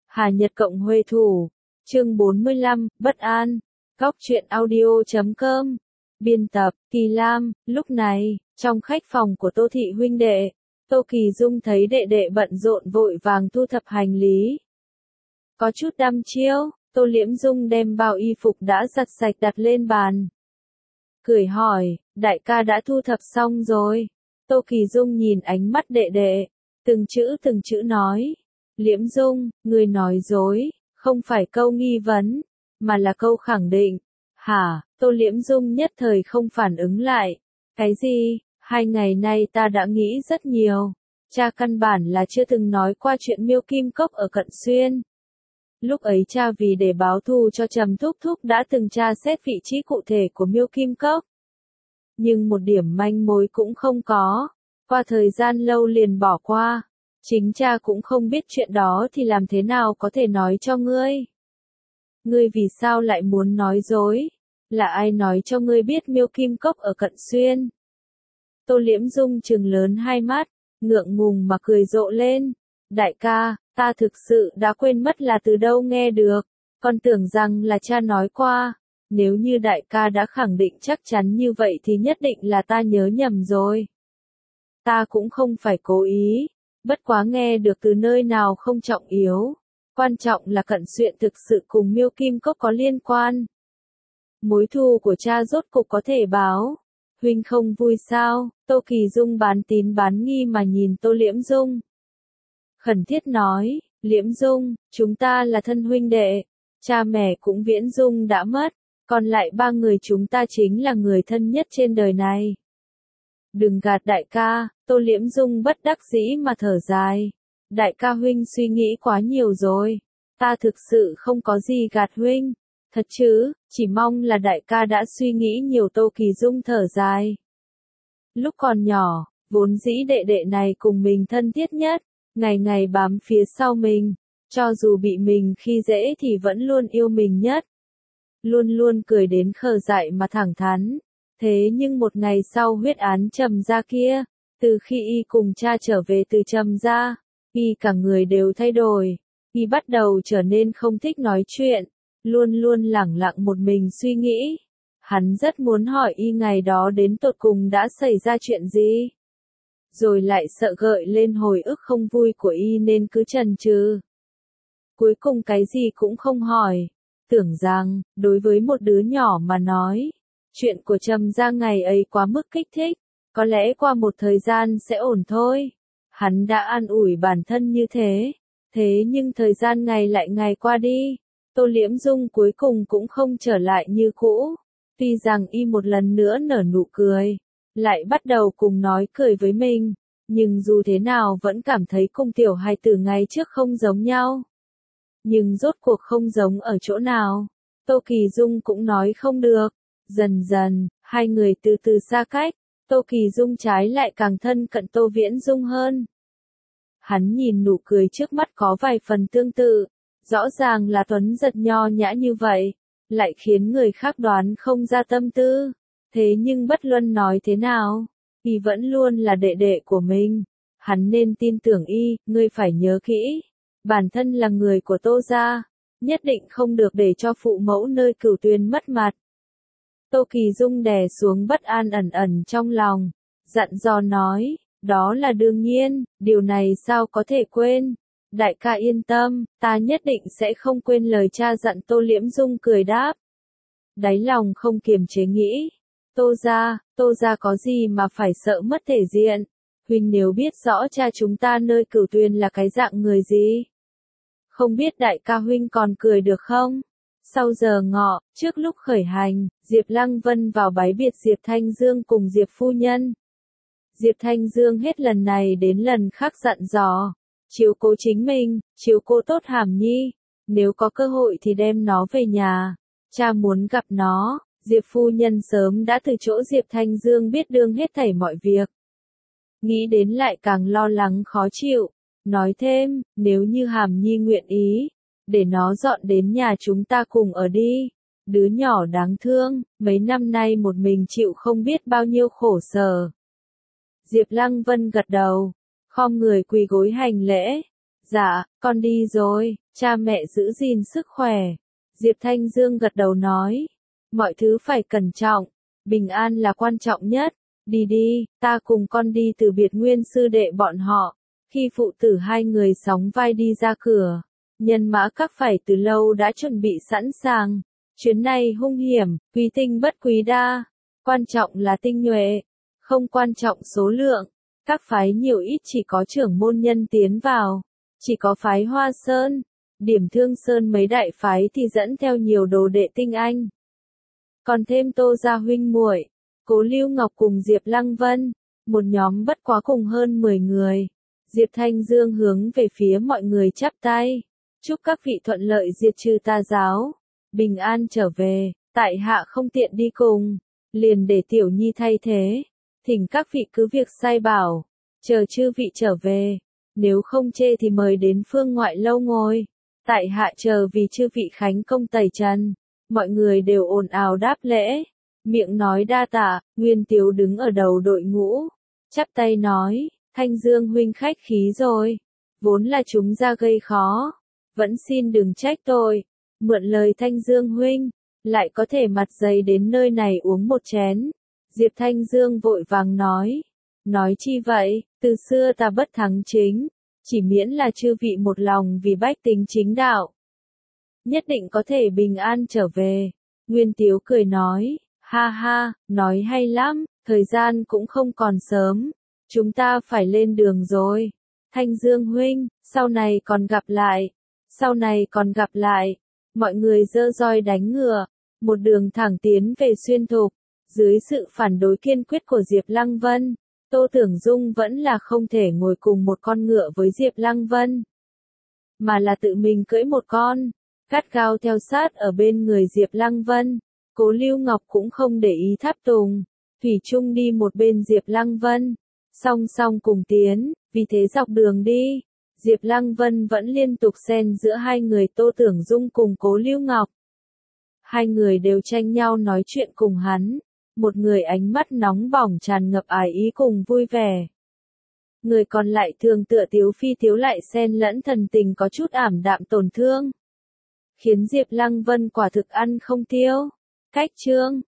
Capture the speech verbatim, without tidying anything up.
Hà Nhật Cộng Huê Thủ, chương bốn mươi lăm, Bất An, Góc truyện audio chấm com, biên tập, Kỳ Lam. Lúc này, trong khách phòng của Tô Thị huynh đệ, Tô Kỳ Dung thấy đệ đệ bận rộn vội vàng thu thập hành lý. Có chút đăm chiêu, Tô Liễm Dung đem bao y phục đã giặt sạch đặt lên bàn. Cười hỏi, đại ca đã thu thập xong rồi. Tô Kỳ Dung nhìn ánh mắt đệ đệ, từng chữ từng chữ nói. Liễm Dung, ngươi nói dối, không phải câu nghi vấn, mà là câu khẳng định. Hả? Tô Liễm Dung nhất thời không phản ứng lại. Cái gì? Hai ngày nay ta đã nghĩ rất nhiều. Cha căn bản là chưa từng nói qua chuyện Miêu Kim Cốc ở Cận Xuyên. Lúc ấy cha vì để báo thù cho Trầm Thúc Thúc đã từng tra xét vị trí cụ thể của Miêu Kim Cốc. Nhưng một điểm manh mối cũng không có. Qua thời gian lâu liền bỏ qua. Chính cha cũng không biết chuyện đó thì làm thế nào có thể nói cho ngươi. Ngươi vì sao lại muốn nói dối? Là ai nói cho ngươi biết Miêu Kim Cốc ở Cận Xuyên? Tô Liễm Dung trừng lớn hai mắt, ngượng ngùng mà cười rộ lên. Đại ca, ta thực sự đã quên mất là từ đâu nghe được, còn tưởng rằng là cha nói qua. Nếu như đại ca đã khẳng định chắc chắn như vậy thì nhất định là ta nhớ nhầm rồi. Ta cũng không phải cố ý, bất quá nghe được từ nơi nào không trọng yếu. Quan trọng là Cận Xuyên thực sự cùng Miêu Kim Cốc có liên quan. Mối thù của cha rốt cục có thể báo. Huynh không vui sao? Tô Kỳ Dung bán tín bán nghi mà nhìn Tô Liễm Dung. Khẩn thiết nói, Liễm Dung, chúng ta là thân huynh đệ. Cha mẹ cũng viễn dung đã mất, còn lại ba người chúng ta chính là người thân nhất trên đời này. Đừng gạt đại ca, Tô Liễm Dung bất đắc dĩ mà thở dài. Đại ca huynh suy nghĩ quá nhiều rồi. Ta thực sự không có gì gạt huynh. Thật chứ, chỉ mong là đại ca đã suy nghĩ nhiều. Tô Kỳ Dung thở dài. Lúc còn nhỏ, vốn dĩ đệ đệ này cùng mình thân thiết nhất, ngày ngày bám phía sau mình, cho dù bị mình khi dễ thì vẫn luôn yêu mình nhất. Luôn luôn cười đến khờ dại mà thẳng thắn. Thế nhưng một ngày sau huyết án Trầm gia kia, từ khi y cùng cha trở về từ Trầm gia, y cả người đều thay đổi. Y bắt đầu trở nên không thích nói chuyện, luôn luôn lẳng lặng một mình suy nghĩ. Hắn rất muốn hỏi y ngày đó đến tột cùng đã xảy ra chuyện gì. Rồi lại sợ gợi lên hồi ức không vui của y nên cứ chần chừ. Cuối cùng cái gì cũng không hỏi. Tưởng rằng, đối với một đứa nhỏ mà nói, chuyện của Trầm gia ngày ấy quá mức kích thích, có lẽ qua một thời gian sẽ ổn thôi. Hắn đã an ủi bản thân như thế, thế nhưng thời gian ngày lại ngày qua đi, Tô Liễm Dung cuối cùng cũng không trở lại như cũ. Tuy rằng y một lần nữa nở nụ cười, lại bắt đầu cùng nói cười với mình, nhưng dù thế nào vẫn cảm thấy cùng tiểu hài tử ngày trước không giống nhau. Nhưng rốt cuộc không giống ở chỗ nào, Tô Kỳ Dung cũng nói không được. Dần dần, hai người từ từ xa cách, Tô Kỳ Dung trái lại càng thân cận Tô Viễn Dung hơn. Hắn nhìn nụ cười trước mắt có vài phần tương tự, rõ ràng là tuấn giật nho nhã như vậy, lại khiến người khác đoán không ra tâm tư. Thế nhưng bất luận nói thế nào, y vẫn luôn là đệ đệ của mình. Hắn nên tin tưởng y, ngươi phải nhớ kỹ. Bản thân là người của Tô gia, nhất định không được để cho phụ mẫu nơi Cửu Tuyền mất mặt. Tô Kỳ Dung đè xuống bất an ẩn ẩn trong lòng, dặn dò nói, đó là đương nhiên, điều này sao có thể quên. Đại ca yên tâm, ta nhất định sẽ không quên lời cha dặn. Tô Liễm Dung cười đáp. Đáy lòng không kiềm chế nghĩ, Tô gia, Tô gia có gì mà phải sợ mất thể diện. Huynh nếu biết rõ cha chúng ta nơi Cửu Tuyền là cái dạng người gì, không biết đại ca huynh còn cười được không? Sau giờ ngọ, trước lúc khởi hành, Diệp Lăng Vân vào bái biệt Diệp Thanh Dương cùng Diệp phu nhân. Diệp Thanh Dương hết lần này đến lần khác dặn dò, chiếu cố chính mình, chiếu cố tốt Hàm Nhi, nếu có cơ hội thì đem nó về nhà, cha muốn gặp nó. Diệp phu nhân sớm đã từ chỗ Diệp Thanh Dương biết đương hết thảy mọi việc. Nghĩ đến lại càng lo lắng khó chịu, nói thêm, nếu như Hàm Nhi nguyện ý, để nó dọn đến nhà chúng ta cùng ở đi. Đứa nhỏ đáng thương, mấy năm nay một mình chịu không biết bao nhiêu khổ sở. Diệp Lăng Vân gật đầu, khom người quỳ gối hành lễ. Dạ, con đi rồi, cha mẹ giữ gìn sức khỏe. Diệp Thanh Dương gật đầu nói. Mọi thứ phải cẩn trọng, bình an là quan trọng nhất. Đi đi, ta cùng con đi từ biệt nguyên sư đệ bọn họ. Khi phụ tử hai người sóng vai đi ra cửa, nhân mã các phải từ lâu đã chuẩn bị sẵn sàng. Chuyến này hung hiểm, quý tinh bất quý đa. Quan trọng là tinh nhuệ, không quan trọng số lượng. Các phái nhiều ít chỉ có trưởng môn nhân tiến vào. Chỉ có phái Hoa Sơn, Điểm Thương Sơn mấy đại phái thì dẫn theo nhiều đồ đệ tinh anh. Còn thêm Tô gia huynh muội, Cố Lưu Ngọc cùng Diệp Lăng Vân, một nhóm bất quá cùng hơn mười người. Diệp Thanh Dương hướng về phía mọi người chắp tay, chúc các vị thuận lợi diệt trừ tà giáo, bình an trở về, tại hạ không tiện đi cùng, liền để Tiểu Nhi thay thế, thỉnh các vị cứ việc sai bảo, chờ chư vị trở về, nếu không chê thì mời đến phương ngoại lâu ngồi, tại hạ chờ vì chư vị khánh công tẩy trần. Mọi người đều ồn ào đáp lễ, miệng nói đa tạ. Nguyên Tiếu đứng ở đầu đội ngũ, chắp tay nói, Thanh Dương huynh khách khí rồi, vốn là chúng ra gây khó, vẫn xin đừng trách tôi, mượn lời Thanh Dương huynh, lại có thể mặt dày đến nơi này uống một chén. Diệp Thanh Dương vội vàng nói, nói chi vậy, từ xưa ta bất thắng chính, chỉ miễn là chư vị một lòng vì bách tính chính đạo, nhất định có thể bình an trở về. Nguyên Tiếu cười nói, ha ha, nói hay lắm, thời gian cũng không còn sớm, chúng ta phải lên đường rồi. Thanh Dương huynh, sau này còn gặp lại, sau này còn gặp lại. Mọi người giơ roi đánh ngựa, một đường thẳng tiến về Xuyên Thục. Dưới sự phản đối kiên quyết của Diệp Lăng Vân, Tô Tưởng Dung vẫn là không thể ngồi cùng một con ngựa với Diệp Lăng Vân, mà là tự mình cưỡi một con, gắt gao theo sát ở bên người Diệp Lăng Vân. Cố Lưu Ngọc cũng không để ý tháp tùng, thủy chung đi một bên Diệp Lăng Vân, song song cùng tiến, vì thế dọc đường đi, Diệp Lăng Vân vẫn liên tục xen giữa hai người Tô Tưởng Dung cùng Cố Lưu Ngọc. Hai người đều tranh nhau nói chuyện cùng hắn, một người ánh mắt nóng bỏng tràn ngập ái ý cùng vui vẻ. Người còn lại thường tựa tiếu phi tiếu lại xen lẫn thần tình có chút ảm đạm tổn thương, khiến Diệp Lăng Vân quả thực ăn không tiêu. Cách chương